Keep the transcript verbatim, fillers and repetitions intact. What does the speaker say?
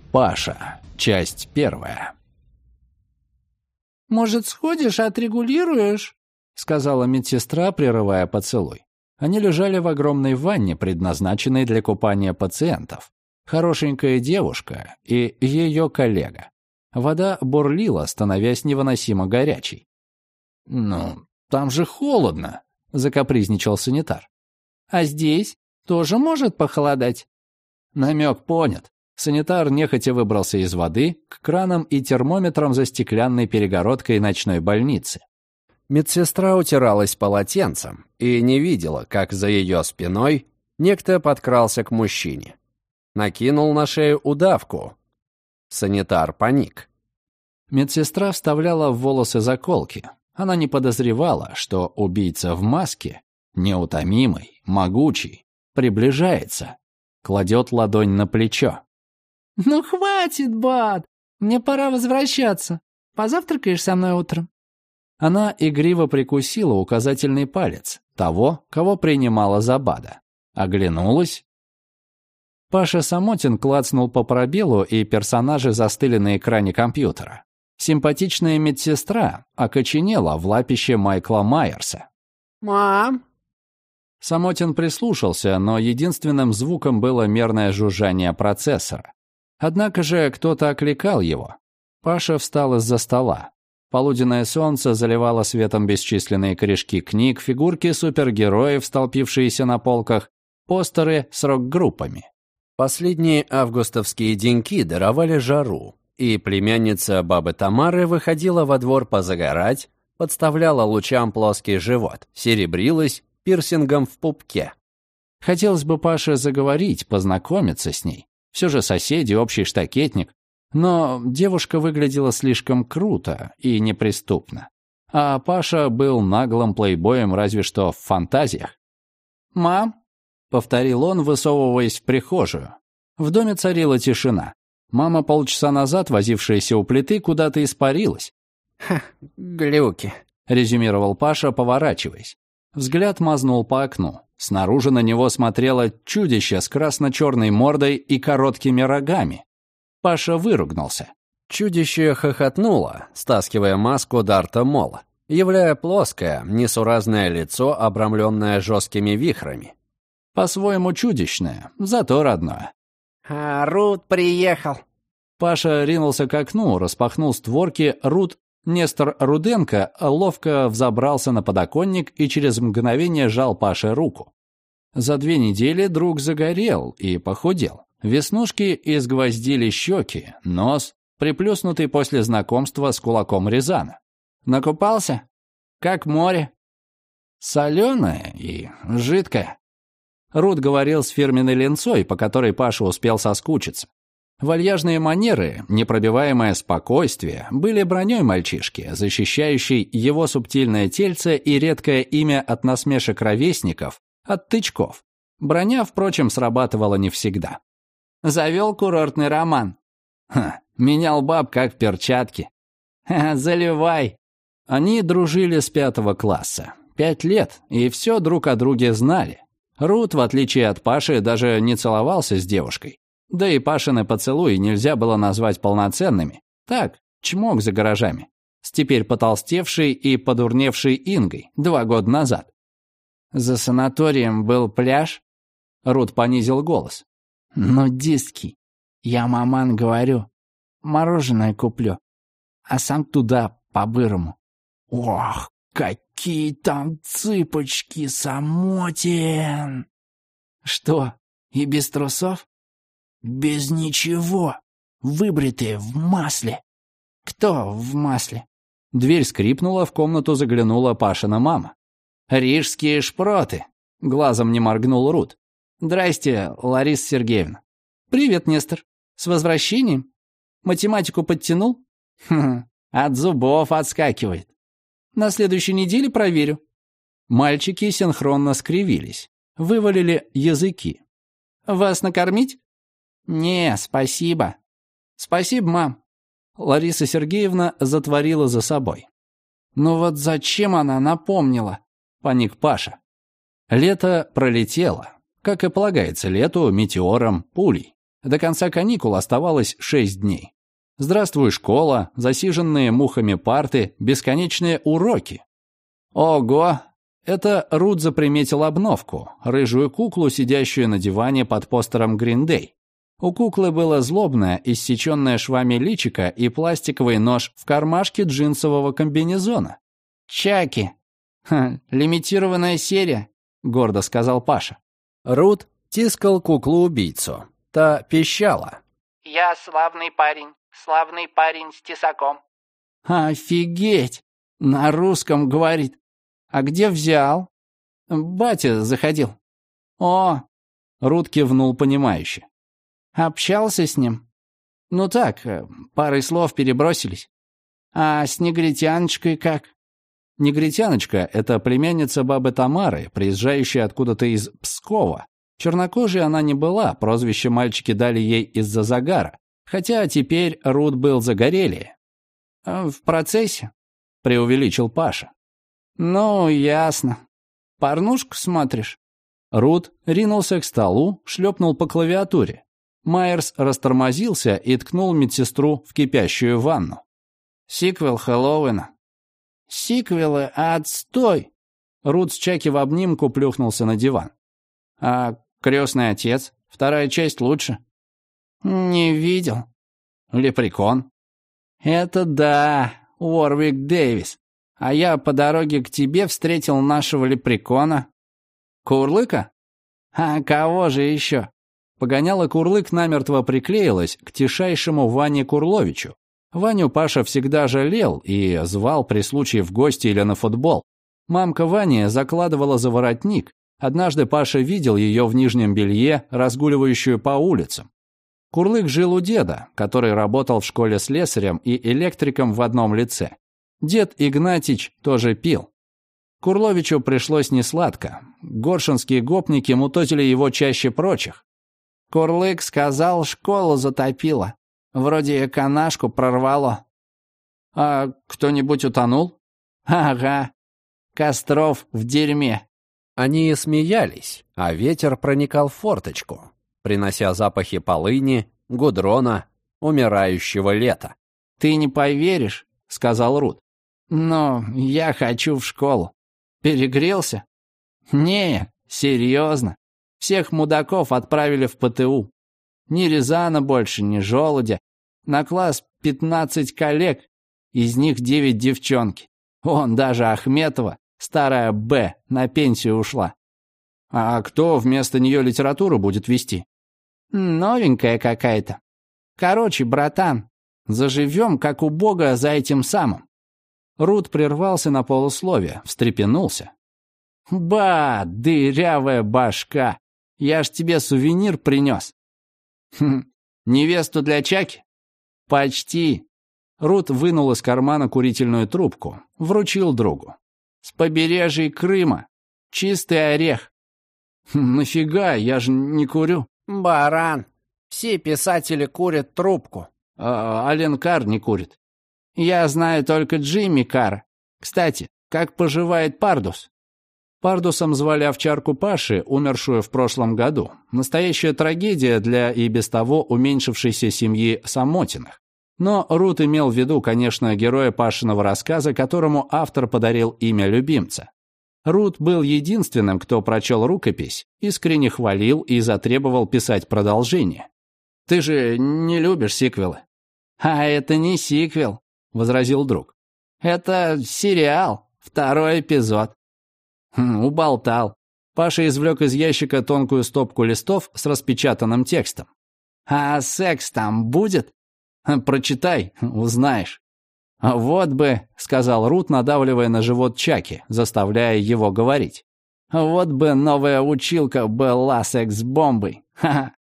Паша. Часть первая. «Может, сходишь, отрегулируешь?» — сказала медсестра, прерывая поцелуй. Они лежали в огромной ванне, предназначенной для купания пациентов. Хорошенькая девушка и ее коллега. Вода бурлила, становясь невыносимо горячей. «Ну, там же холодно», — закапризничал санитар. «А здесь тоже может похолодать?» Намек понят. Санитар нехотя выбрался из воды к кранам и термометрам за стеклянной перегородкой ночной больницы. Медсестра утиралась полотенцем и не видела, как за ее спиной некто подкрался к мужчине. Накинул на шею удавку. Санитар паник. Медсестра вставляла в волосы заколки. Она не подозревала, что убийца в маске, неутомимый, могучий, приближается, кладет ладонь на плечо. «Ну хватит, Бад! Мне пора возвращаться. Позавтракаешь со мной утром?» Она игриво прикусила указательный палец того, кого принимала за Бада. Оглянулась. Паша Самотин клацнул по пробелу, и персонажи застыли на экране компьютера. Симпатичная медсестра окоченела в лапище Майкла Майерса. «Мам!» Самотин прислушался, но единственным звуком было мерное жужжание процессора. Однако же кто-то окликал его. Паша встал из-за стола. Полуденное солнце заливало светом бесчисленные корешки книг, фигурки супергероев, столпившиеся на полках, постеры с рок-группами. Последние августовские деньки даровали жару, и племянница бабы Тамары выходила во двор позагорать, подставляла лучам плоский живот, серебрилась пирсингом в пупке. Хотелось бы Паше заговорить, познакомиться с ней. Все же соседи, общий штакетник. Но девушка выглядела слишком круто и неприступно. А Паша был наглым плейбоем разве что в фантазиях. «Мам», — повторил он, высовываясь в прихожую. В доме царила тишина. Мама, полчаса назад возившаяся у плиты, куда-то испарилась. «Ха, глюки», — резюмировал Паша, поворачиваясь. Взгляд мазнул по окну. Снаружи на него смотрело чудище с красно-черной мордой и короткими рогами. Паша выругнулся. Чудище хохотнуло, стаскивая маску Дарта Мола, являя плоское, несуразное лицо, обрамленное жесткими вихрами. По-своему чудищное, зато родное. «А, Рут приехал!» Паша ринулся к окну, распахнул створки. Рут, Нестор Руденко, ловко взобрался на подоконник и через мгновение жал Паше руку. За две недели друг загорел и похудел. Веснушки изгвоздили щеки, нос, приплюснутый после знакомства с кулаком Рязана. «Накупался? Как море?» «Соленое и жидкое». Рут говорил с фирменной ленцой, по которой Паша успел соскучиться. Вальяжные манеры, непробиваемое спокойствие были броней мальчишки, защищающей его субтильное тельце и редкое имя от насмешек ровесников, от тычков. Броня, впрочем, срабатывала не всегда. Завел курортный роман. Ха, менял баб как перчатки. Ха, заливай. Они дружили с пятого класса. Пять лет, и все друг о друге знали. Рут, в отличие от Паши, даже не целовался с девушкой. Да и Пашины поцелуи нельзя было назвать полноценными. Так, чмок за гаражами. С теперь потолстевшей и подурневшей Ингой два года назад. За санаторием был пляж. Рут понизил голос. «Ну, диски. Я маман говорю. Мороженое куплю. А сам туда по-бырому. Ох, какие там цыпочки, Самотин!» «Что, и без трусов?» «Без ничего. Выбритые в масле». «Кто в масле?» Дверь скрипнула, в комнату заглянула Пашина мама. «Рижские шпроты», — глазом не моргнул Рут. «Здрасте, Лариса Сергеевна». «Привет, Нестор. С возвращением? Математику подтянул?» «Хм, от зубов отскакивает. На следующей неделе проверю». Мальчики синхронно скривились, вывалили языки. «Вас накормить?» «Не, спасибо». «Спасибо, мам». Лариса Сергеевна затворила за собой. «Ну вот зачем она напомнила?» — паник Паша. Лето пролетело, как и полагается лету, метеором, пулей. До конца каникул оставалось шесть дней. Здравствуй, школа, засиженные мухами парты, бесконечные уроки. Ого! Это Рут заприметил обновку, рыжую куклу, сидящую на диване под постером Green Day. У куклы было злобное, иссеченное швами личико и пластиковый нож в кармашке джинсового комбинезона. «Чаки! Ха, лимитированная серия», — гордо сказал Паша. Рут тискал куклу-убийцу. Та пищала. «Я славный парень, славный парень с тесаком». «Офигеть! На русском говорит. А где взял?» «Батя заходил». «О!» — Рут кивнул понимающе. «Общался с ним?» «Ну так, парой слов перебросились». «А с негритяночкой как?» Негритяночка — это племянница бабы Тамары, приезжающая откуда-то из Пскова. Чернокожей она не была, прозвище мальчики дали ей из-за загара, хотя теперь Рут был загорелее. «В процессе?» — преувеличил Паша. «Ну, ясно. Порнушку смотришь?» Рут ринулся к столу, шлепнул по клавиатуре. Майерс растормозился и ткнул медсестру в кипящую ванну. «Сиквел Хэллоуина». «Сиквелы, отстой!» Рут с Чаки в обнимку плюхнулся на диван. «А «Крестный отец»? Вторая часть лучше». «Не видел». «Лепрекон». «Это да, Уорвик Дэвис. А я по дороге к тебе встретил нашего лепрекона». «Курлыка?» «А кого же еще?» Погоняла Курлык намертво приклеилась к тишайшему Ване Курловичу. Ваню Паша всегда жалел и звал при случае в гости или на футбол. Мамка Вани закладывала за воротник. Однажды Паша видел ее в нижнем белье, разгуливающую по улицам. Курлык жил у деда, который работал в школе слесарем и электриком в одном лице. Дед Игнатич тоже пил. Курловичу пришлось несладко. Горшинские гопники мутозили его чаще прочих. Курлык сказал, школу затопило. Вроде канашку прорвало. А кто-нибудь утонул? Ага. Костров в дерьме. Они смеялись, а ветер проникал в форточку, принося запахи полыни, гудрона, умирающего лета. «Ты не поверишь», — сказал Рут. «Но я хочу в школу. Перегрелся?» «Не, серьезно. Всех мудаков отправили в ПТУ. Ни Рязана больше, ни Желудя. На класс пятнадцать коллег, из них девять девчонки. Вон даже Ахметова, старая Б, на пенсию ушла. А кто вместо нее литературу будет вести? Новенькая какая-то. Короче, братан, заживем, как у Бога, за этим самым». Рут прервался на полусловие, встрепенулся. «Ба, дырявая башка, я ж тебе сувенир принес». «Хм, невесту для Чаки?» «Почти». Рут вынул из кармана курительную трубку, вручил другу. «С побережья Крыма. Чистый орех». «Нафига, я же не курю». «Баран, все писатели курят трубку». А, Ален Карр не курит. «Я знаю только Джимми Карр. Кстати, как поживает Пардус?» Пардусом звали овчарку Паши, умершую в прошлом году. Настоящая трагедия для и без того уменьшившейся семьи Самотиных. Но Рут имел в виду, конечно, героя Пашиного рассказа, которому автор подарил имя любимца. Рут был единственным, кто прочел рукопись, искренне хвалил и затребовал писать продолжение. «Ты же не любишь сиквелы?» «А это не сиквел», — возразил друг. «Это сериал, второй эпизод». Хм, уболтал. Паша извлек из ящика тонкую стопку листов с распечатанным текстом. «А секс там будет?» «Прочитай, узнаешь». «Вот бы», — сказал Рут, надавливая на живот Чаки, заставляя его говорить. «Вот бы новая училка была секс-бомбой. Ха-ха».